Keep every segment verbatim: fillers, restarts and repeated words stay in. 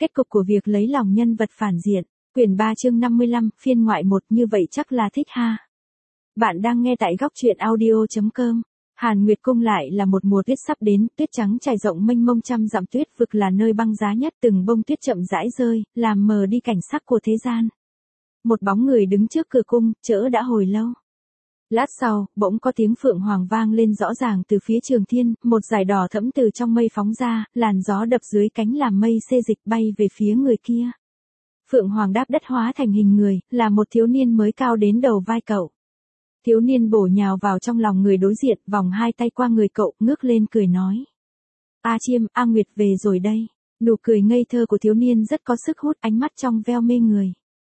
Kết cục của việc lấy lòng nhân vật phản diện. Quyển ba chương năm mươi lăm, phiên ngoại một, như vậy chắc là thích ha. Bạn đang nghe tại góc truyện audio chấm com. Hàn Nguyệt Cung lại là một mùa tuyết sắp đến, tuyết trắng trải rộng mênh mông trăm dặm, tuyết vực là nơi băng giá nhất, từng bông tuyết chậm rãi rơi, làm mờ đi cảnh sắc của thế gian. Một bóng người đứng trước cửa cung, chỡ đã hồi lâu. Lát sau, bỗng có tiếng phượng hoàng vang lên rõ ràng từ phía Trường Thiên, một dải đỏ thẫm từ trong mây phóng ra, làn gió đập dưới cánh làm mây xê dịch bay về phía người kia. Phượng hoàng đáp đất hóa thành hình người, là một thiếu niên mới cao đến đầu vai cậu. Thiếu niên bổ nhào vào trong lòng người đối diện, vòng hai tay qua người cậu, ngước lên cười nói. A Chiêm, A Nguyệt về rồi đây. Nụ cười ngây thơ của thiếu niên rất có sức hút, ánh mắt trong veo mê người.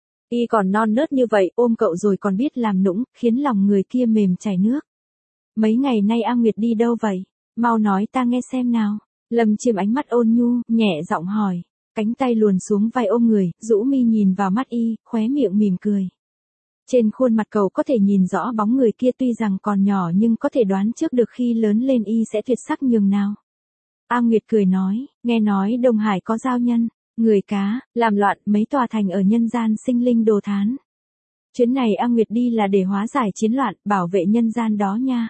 Y còn non nớt như vậy, ôm cậu rồi còn biết làm nũng, khiến lòng người kia mềm chảy nước. Mấy ngày nay A Nguyệt đi đâu vậy? Mau nói ta nghe xem nào. Lâm Chiêm ánh mắt ôn nhu, nhẹ giọng hỏi. Cánh tay luồn xuống vai ôm người, rũ mi nhìn vào mắt y, khóe miệng mỉm cười. Trên khuôn mặt cậu có thể nhìn rõ bóng người kia, tuy rằng còn nhỏ nhưng có thể đoán trước được khi lớn lên y sẽ tuyệt sắc nhường nào. A Nguyệt cười nói, nghe nói Đông Hải có giao nhân, người cá, làm loạn mấy tòa thành ở nhân gian sinh linh đồ thán. Chuyến này A Nguyệt đi là để hóa giải chiến loạn, bảo vệ nhân gian đó nha.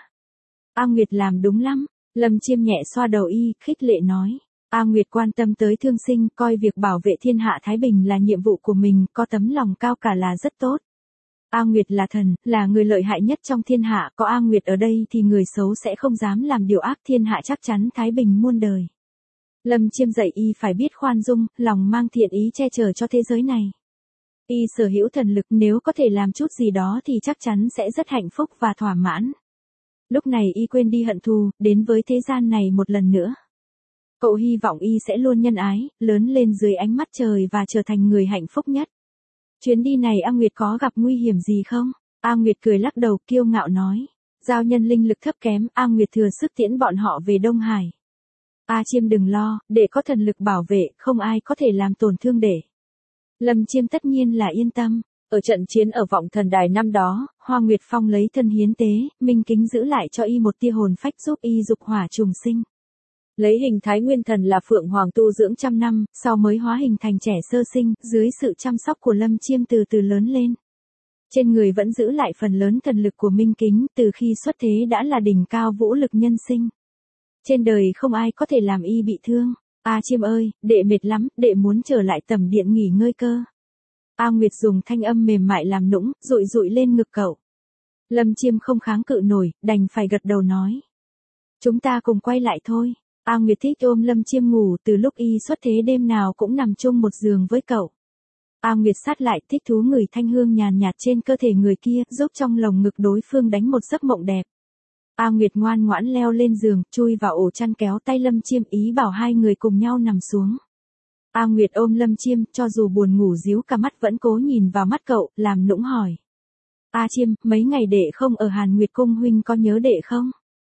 A Nguyệt làm đúng lắm. Lâm Chiêm nhẹ xoa đầu y, khích lệ nói. A Nguyệt quan tâm tới thương sinh, coi việc bảo vệ thiên hạ thái bình là nhiệm vụ của mình, có tấm lòng cao cả là rất tốt. A Nguyệt là thần, là người lợi hại nhất trong thiên hạ, có A Nguyệt ở đây thì người xấu sẽ không dám làm điều ác, thiên hạ chắc chắn thái bình muôn đời. Lâm Chiêm dạy y phải biết khoan dung, lòng mang thiện ý che chở cho thế giới này. Y sở hữu thần lực, nếu có thể làm chút gì đó thì chắc chắn sẽ rất hạnh phúc và thỏa mãn. Lúc này y quên đi hận thù, đến với thế gian này một lần nữa. Cậu hy vọng y sẽ luôn nhân ái, lớn lên dưới ánh mắt trời và trở thành người hạnh phúc nhất. Chuyến đi này A Nguyệt có gặp nguy hiểm gì không? A Nguyệt cười lắc đầu, kiêu ngạo nói. Giao nhân linh lực thấp kém, A Nguyệt thừa sức tiễn bọn họ về Đông Hải. A Chiêm đừng lo, để có thần lực bảo vệ, không ai có thể làm tổn thương để. Lâm Chiêm tất nhiên là yên tâm. Ở trận chiến ở Vọng Thần Đài năm đó, Hoa Nguyệt Phong lấy thân hiến tế, Minh Kính giữ lại cho y một tia hồn phách giúp y dục hỏa trùng sinh. Lấy hình thái nguyên thần là Phượng Hoàng tu dưỡng trăm năm, sau mới hóa hình thành trẻ sơ sinh, dưới sự chăm sóc của Lâm Chiêm từ từ lớn lên. Trên người vẫn giữ lại phần lớn thần lực của Minh Kính, từ khi xuất thế đã là đỉnh cao vũ lực nhân sinh. Trên đời không ai có thể làm y bị thương. A Chiêm ơi, đệ mệt lắm, đệ muốn trở lại tầm điện nghỉ ngơi cơ. A Nguyệt dùng thanh âm mềm mại làm nũng, dụi dụi lên ngực cậu. Lâm Chiêm không kháng cự nổi, đành phải gật đầu nói. Chúng ta cùng quay lại thôi. A Nguyệt thích ôm Lâm Chiêm ngủ, từ lúc y xuất thế đêm nào cũng nằm chung một giường với cậu. A Nguyệt sát lại, thích thú ngửi thanh hương nhàn nhạt trên cơ thể người kia, giúp trong lồng ngực đối phương đánh một giấc mộng đẹp. A Nguyệt ngoan ngoãn leo lên giường, chui vào ổ chăn, kéo tay Lâm Chiêm, ý bảo hai người cùng nhau nằm xuống. A Nguyệt ôm Lâm Chiêm, cho dù buồn ngủ díu cả mắt vẫn cố nhìn vào mắt cậu, làm nũng hỏi. A Chiêm, mấy ngày đệ không ở Hàn Nguyệt Cung, huynh có nhớ đệ không?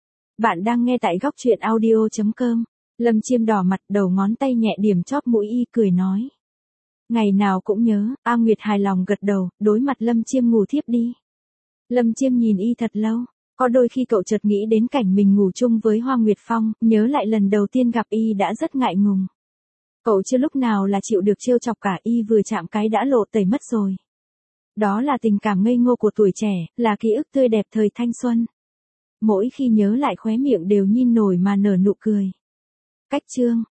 Bạn đang nghe tại góc truyện audio chấm com. Lâm Chiêm đỏ mặt, đầu ngón tay nhẹ điểm chóp mũi y, cười nói. Ngày nào cũng nhớ. A Nguyệt hài lòng gật đầu, đối mặt Lâm Chiêm ngủ thiếp đi. Lâm Chiêm nhìn y thật lâu. Có đôi khi cậu chợt nghĩ đến cảnh mình ngủ chung với Hoa Nguyệt Phong, nhớ lại lần đầu tiên gặp y đã rất ngại ngùng. Cậu chưa lúc nào là chịu được trêu chọc cả, y vừa chạm cái đã lộ tẩy mất rồi. Đó là tình cảm ngây ngô của tuổi trẻ, là ký ức tươi đẹp thời thanh xuân. Mỗi khi nhớ lại khóe miệng đều nhìn nổi mà nở nụ cười. Cách chương